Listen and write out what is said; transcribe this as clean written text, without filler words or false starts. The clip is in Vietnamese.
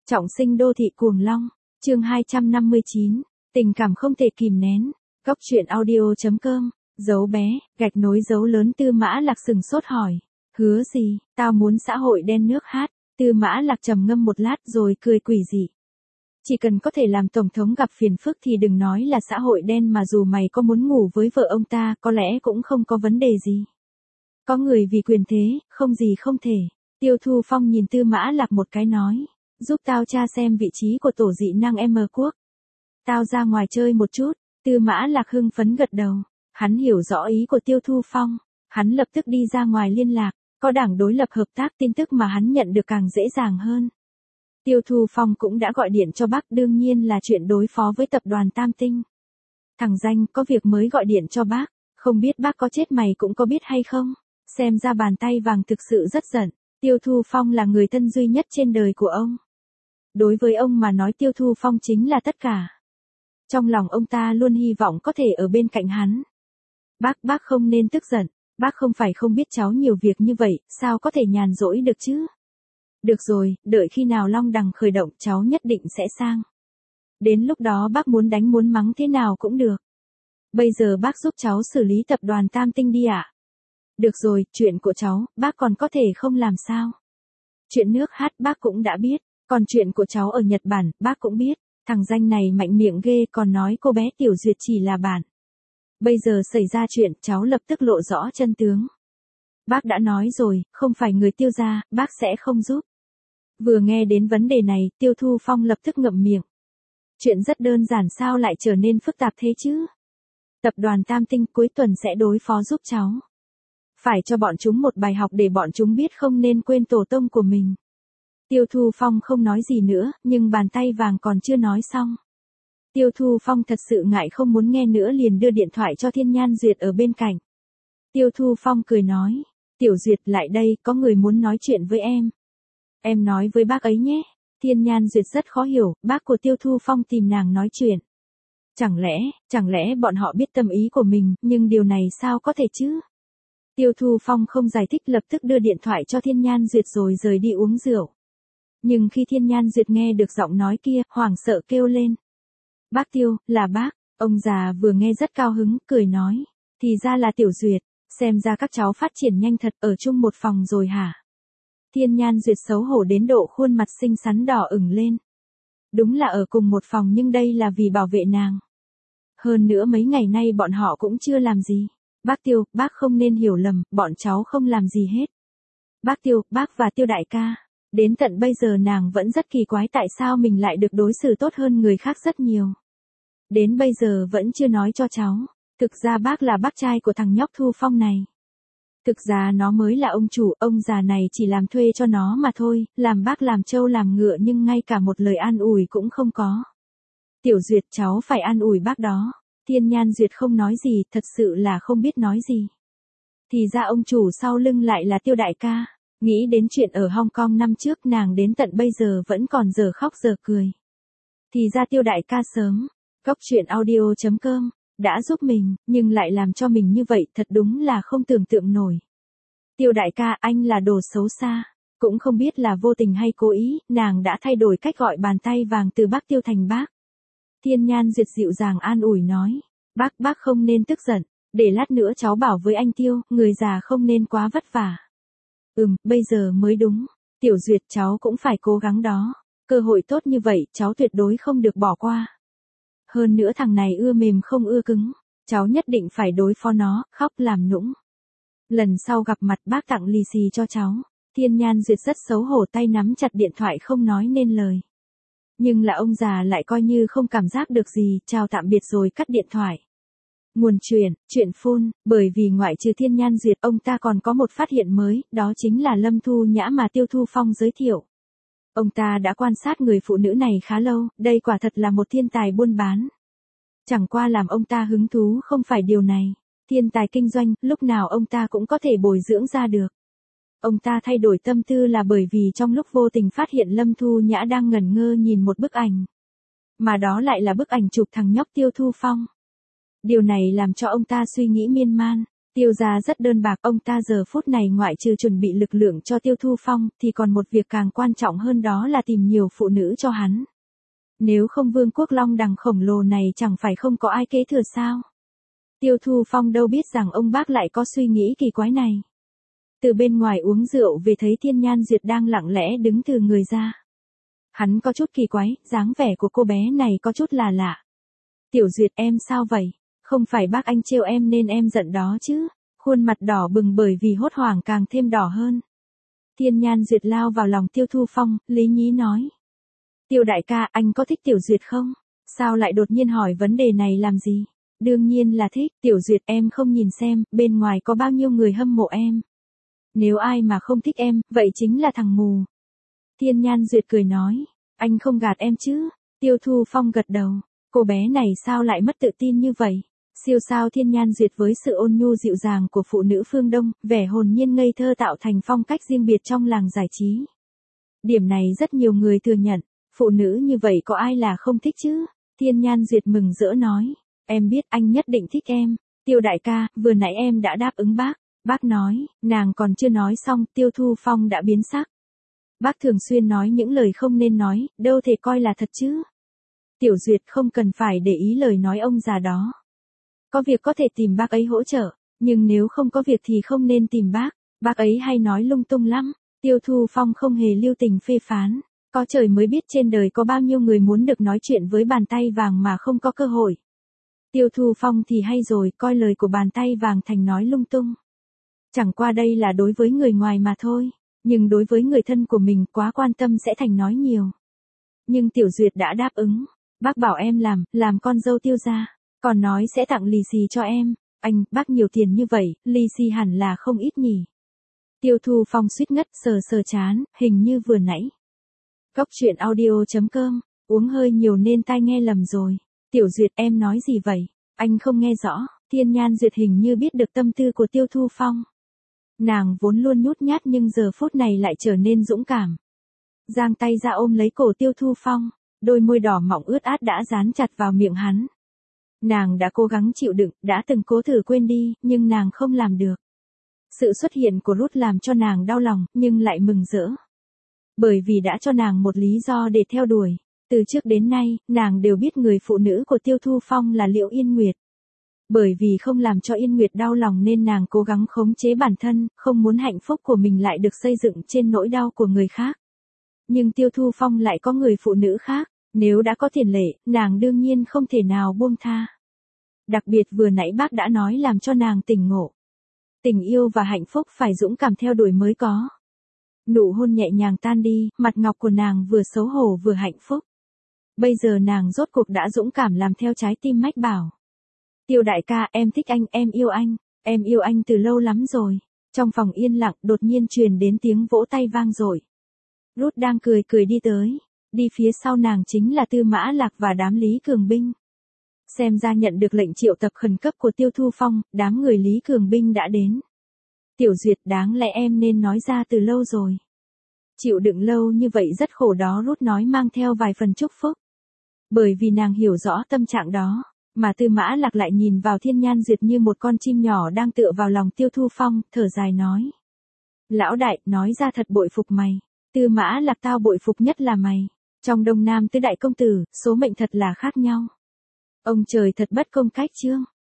Trọng sinh đô thị cuồng long, chương 259, tình cảm không thể kìm nén. Góc truyện audio.com, dấu bé, gạch nối dấu lớn. Tư Mã Lạc sừng sốt hỏi, hứa gì, tao muốn xã hội đen nước hát. Tư Mã Lạc trầm ngâm một lát rồi cười quỷ dị. Chỉ cần có thể làm tổng thống gặp phiền phức thì đừng nói là xã hội đen, mà dù mày có muốn ngủ với vợ ông ta có lẽ cũng không có vấn đề gì. Có người vì quyền thế, không gì không thể. Tiêu Thu Phong nhìn Tư Mã Lạc một cái nói, giúp tao tra xem vị trí của tổ dị năng M quốc. Tao ra ngoài chơi một chút. Tư Mã Lạc hưng phấn gật đầu. Hắn hiểu rõ ý của Tiêu Thu Phong. Hắn lập tức đi ra ngoài liên lạc. Có đảng đối lập hợp tác, tin tức mà hắn nhận được càng dễ dàng hơn. Tiêu Thu Phong cũng đã gọi điện cho bác, đương nhiên là chuyện đối phó với tập đoàn Tam Tinh. Thằng danh có việc mới gọi điện cho bác, không biết bác có chết mày cũng có biết hay không. Xem ra bàn tay vàng thực sự rất giận. Tiêu Thu Phong là người thân duy nhất trên đời của ông. Đối với ông mà nói Tiêu Thu Phong chính là tất cả. Trong lòng ông ta luôn hy vọng có thể ở bên cạnh hắn. Bác không nên tức giận, bác không phải không biết cháu nhiều việc như vậy, sao có thể nhàn rỗi được chứ? Được rồi, đợi khi nào Long Đằng khởi động cháu nhất định sẽ sang. Đến lúc đó bác muốn đánh muốn mắng thế nào cũng được. Bây giờ bác giúp cháu xử lý tập đoàn Tam Tinh đi ạ. Được rồi, chuyện của cháu, bác còn có thể không làm sao. Chuyện nước hát bác cũng đã biết, còn chuyện của cháu ở Nhật Bản, bác cũng biết. Thằng danh này mạnh miệng ghê, còn nói cô bé Tiểu Duyệt chỉ là bạn. Bây giờ xảy ra chuyện, cháu lập tức lộ rõ chân tướng. Bác đã nói rồi, không phải người Tiêu gia, bác sẽ không giúp. Vừa nghe đến vấn đề này, Tiêu Thu Phong lập tức ngậm miệng. Chuyện rất đơn giản sao lại trở nên phức tạp thế chứ? Tập đoàn Tam Tinh cuối tuần sẽ đối phó giúp cháu. Phải cho bọn chúng một bài học để bọn chúng biết không nên quên tổ tông của mình. Tiêu Thu Phong không nói gì nữa, nhưng bàn tay vàng còn chưa nói xong. Tiêu Thu Phong thật sự ngại không muốn nghe nữa, liền đưa điện thoại cho Thiên Nhan Duyệt ở bên cạnh. Tiêu Thu Phong cười nói, Tiểu Duyệt lại đây, có người muốn nói chuyện với em. Em nói với bác ấy nhé. Thiên Nhan Duyệt rất khó hiểu, bác của Tiêu Thu Phong tìm nàng nói chuyện. Chẳng lẽ bọn họ biết tâm ý của mình, nhưng điều này sao có thể chứ? Tiêu Thu Phong không giải thích, lập tức đưa điện thoại cho Thiên Nhan Duyệt rồi rời đi uống rượu. Nhưng khi Thiên Nhan Duyệt nghe được giọng nói kia, hoảng sợ kêu lên. Bác Tiêu, là bác. Ông già vừa nghe rất cao hứng, cười nói. Thì ra là Tiểu Duyệt, xem ra các cháu phát triển nhanh thật, ở chung một phòng rồi hả? Thiên Nhan Duyệt xấu hổ đến độ khuôn mặt xinh xắn đỏ ửng lên. Đúng là ở cùng một phòng, nhưng đây là vì bảo vệ nàng. Hơn nữa mấy ngày nay bọn họ cũng chưa làm gì. Bác Tiêu, bác không nên hiểu lầm, bọn cháu không làm gì hết. Bác Tiêu, bác và Tiêu đại ca. Đến tận bây giờ nàng vẫn rất kỳ quái tại sao mình lại được đối xử tốt hơn người khác rất nhiều. Đến bây giờ vẫn chưa nói cho cháu. Thực ra bác là bác trai của thằng nhóc Thu Phong này. Thực ra nó mới là ông chủ, ông già này chỉ làm thuê cho nó mà thôi, làm bác làm trâu làm ngựa nhưng ngay cả một lời an ủi cũng không có. Tiểu Duyệt, cháu phải an ủi bác đó. Thiên Nhan Duyệt không nói gì, thật sự là không biết nói gì. Thì ra ông chủ sau lưng lại là Tiêu đại ca. Nghĩ đến chuyện ở Hong Kong năm trước, nàng đến tận bây giờ vẫn còn giờ khóc giờ cười. Thì ra Tiêu đại ca sớm, góc truyện audio.com, đã giúp mình, nhưng lại làm cho mình như vậy, thật đúng là không tưởng tượng nổi. Tiêu đại ca, anh là đồ xấu xa. Cũng không biết là vô tình hay cố ý, nàng đã thay đổi cách gọi bàn tay vàng từ bác Tiêu thành bác. Thiên Nhan Duyệt dịu dàng an ủi nói, bác không nên tức giận, để lát nữa cháu bảo với anh Tiêu, người già không nên quá vất vả. Bây giờ mới đúng. Tiểu Duyệt, cháu cũng phải cố gắng đó. Cơ hội tốt như vậy, cháu tuyệt đối không được bỏ qua. Hơn nữa thằng này ưa mềm không ưa cứng. Cháu nhất định phải đối phó nó, khóc làm nũng. Lần sau gặp mặt bác tặng lì xì cho cháu. Thiên Nhan Duyệt rất xấu hổ, tay nắm chặt điện thoại không nói nên lời. Nhưng là ông già lại coi như không cảm giác được gì, chào tạm biệt rồi cắt điện thoại. Nguồn chuyện phun, bởi vì ngoại trừ Thiên Nhan Duyệt, ông ta còn có một phát hiện mới, đó chính là Lâm Thu Nhã mà Tiêu Thu Phong giới thiệu. Ông ta đã quan sát người phụ nữ này khá lâu, đây quả thật là một thiên tài buôn bán. Chẳng qua làm ông ta hứng thú không phải điều này. Thiên tài kinh doanh, lúc nào ông ta cũng có thể bồi dưỡng ra được. Ông ta thay đổi tâm tư là bởi vì trong lúc vô tình phát hiện Lâm Thu Nhã đang ngẩn ngơ nhìn một bức ảnh. Mà đó lại là bức ảnh chụp thằng nhóc Tiêu Thu Phong. Điều này làm cho ông ta suy nghĩ miên man. Tiêu gia rất đơn bạc, ông ta giờ phút này ngoại trừ chuẩn bị lực lượng cho Tiêu Thu Phong, thì còn một việc càng quan trọng hơn, đó là tìm nhiều phụ nữ cho hắn. Nếu không vương quốc long đằng khổng lồ này chẳng phải không có ai kế thừa sao? Tiêu Thu Phong đâu biết rằng ông bác lại có suy nghĩ kỳ quái này. Từ bên ngoài uống rượu về thấy Thiên Nhan Duyệt đang lặng lẽ đứng từ người ra. Hắn có chút kỳ quái, dáng vẻ của cô bé này có chút là lạ. Tiểu Duyệt, em sao vậy? Không phải bác anh trêu em nên em giận đó chứ? Khuôn mặt đỏ bừng bởi vì hốt hoảng càng thêm đỏ hơn. Thiên Nhan Duyệt lao vào lòng Tiêu Thu Phong, lý nhí nói. Tiêu đại ca, anh có thích Tiểu Duyệt không? Sao lại đột nhiên hỏi vấn đề này làm gì? Đương nhiên là thích. Tiểu Duyệt, em không nhìn xem, bên ngoài có bao nhiêu người hâm mộ em. Nếu ai mà không thích em, vậy chính là thằng mù. Thiên Nhan Duyệt cười nói, anh không gạt em chứ? Tiêu Thu Phong gật đầu, cô bé này sao lại mất tự tin như vậy? Siêu sao Thiên Nhan Duyệt với sự ôn nhu dịu dàng của phụ nữ phương Đông, vẻ hồn nhiên ngây thơ tạo thành phong cách riêng biệt trong làng giải trí. Điểm này rất nhiều người thừa nhận, phụ nữ như vậy có ai là không thích chứ? Thiên Nhan Duyệt mừng rỡ nói, em biết anh nhất định thích em. Tiêu đại ca, vừa nãy em đã đáp ứng bác. Bác nói, nàng còn chưa nói xong, Tiêu Thu Phong đã biến sắc. Bác thường xuyên nói những lời không nên nói, đâu thể coi là thật chứ. Tiểu Duyệt không cần phải để ý lời nói ông già đó. Có việc có thể tìm bác ấy hỗ trợ, nhưng nếu không có việc thì không nên tìm bác. Bác ấy hay nói lung tung lắm. Tiêu Thu Phong không hề lưu tình phê phán. Có trời mới biết trên đời có bao nhiêu người muốn được nói chuyện với bàn tay vàng mà không có cơ hội. Tiêu Thu Phong thì hay rồi, coi lời của bàn tay vàng thành nói lung tung. Chẳng qua đây là đối với người ngoài mà thôi, nhưng đối với người thân của mình quá quan tâm sẽ thành nói nhiều. Nhưng Tiểu Duyệt đã đáp ứng, bác bảo em làm con dâu Tiêu gia, còn nói sẽ tặng lì xì cho em. Anh, bác nhiều tiền như vậy, lì xì hẳn là không ít nhỉ. Tiêu Thu Phong suýt ngất, sờ chán, hình như vừa nãy. Cóc truyện audio.com, uống hơi nhiều nên tai nghe lầm rồi. Tiểu Duyệt, em nói gì vậy? Anh không nghe rõ. Thiên Nhan Duyệt hình như biết được tâm tư của Tiêu Thu Phong. Nàng vốn luôn nhút nhát nhưng giờ phút này lại trở nên dũng cảm. Giang tay ra ôm lấy cổ Tiêu Thu Phong, đôi môi đỏ mọng ướt át đã dán chặt vào miệng hắn. Nàng đã cố gắng chịu đựng, đã từng cố thử quên đi, nhưng nàng không làm được. Sự xuất hiện của Ruth làm cho nàng đau lòng, nhưng lại mừng rỡ. Bởi vì đã cho nàng một lý do để theo đuổi. Từ trước đến nay, nàng đều biết người phụ nữ của Tiêu Thu Phong là Liễu Yên Nguyệt. Bởi vì không làm cho Yên Nguyệt đau lòng nên nàng cố gắng khống chế bản thân, không muốn hạnh phúc của mình lại được xây dựng trên nỗi đau của người khác. Nhưng Tiêu Thu Phong lại có người phụ nữ khác, nếu đã có tiền lệ, nàng đương nhiên không thể nào buông tha. Đặc biệt vừa nãy bác đã nói làm cho nàng tỉnh ngộ. Tình yêu và hạnh phúc phải dũng cảm theo đuổi mới có. Nụ hôn nhẹ nhàng tan đi, mặt ngọc của nàng vừa xấu hổ vừa hạnh phúc. Bây giờ nàng rốt cuộc đã dũng cảm làm theo trái tim mách bảo. Tiêu đại ca, em thích anh, em yêu anh từ lâu lắm rồi. Trong phòng yên lặng đột nhiên truyền đến tiếng vỗ tay vang dội. Ruth đang cười đi tới. Đi phía sau nàng chính là Tư Mã Lạc và đám Lý Cường Binh. Xem ra nhận được lệnh triệu tập khẩn cấp của Tiêu Thu Phong, đám người Lý Cường Binh đã đến. Tiểu Duyệt, đáng lẽ em nên nói ra từ lâu rồi. Chịu đựng lâu như vậy rất khổ đó, Ruth nói mang theo vài phần chúc phúc. Bởi vì nàng hiểu rõ tâm trạng đó, mà Tư Mã Lạc lại nhìn vào Thiên Nhan Duyệt như một con chim nhỏ đang tựa vào lòng Tiêu Thu Phong, thở dài nói. Lão đại, nói ra thật bội phục mày. Tư Mã Lạc, tao bội phục nhất là mày. Trong Đông Nam tứ đại công tử, số mệnh thật là khác nhau. Ông trời thật bất công cách chương.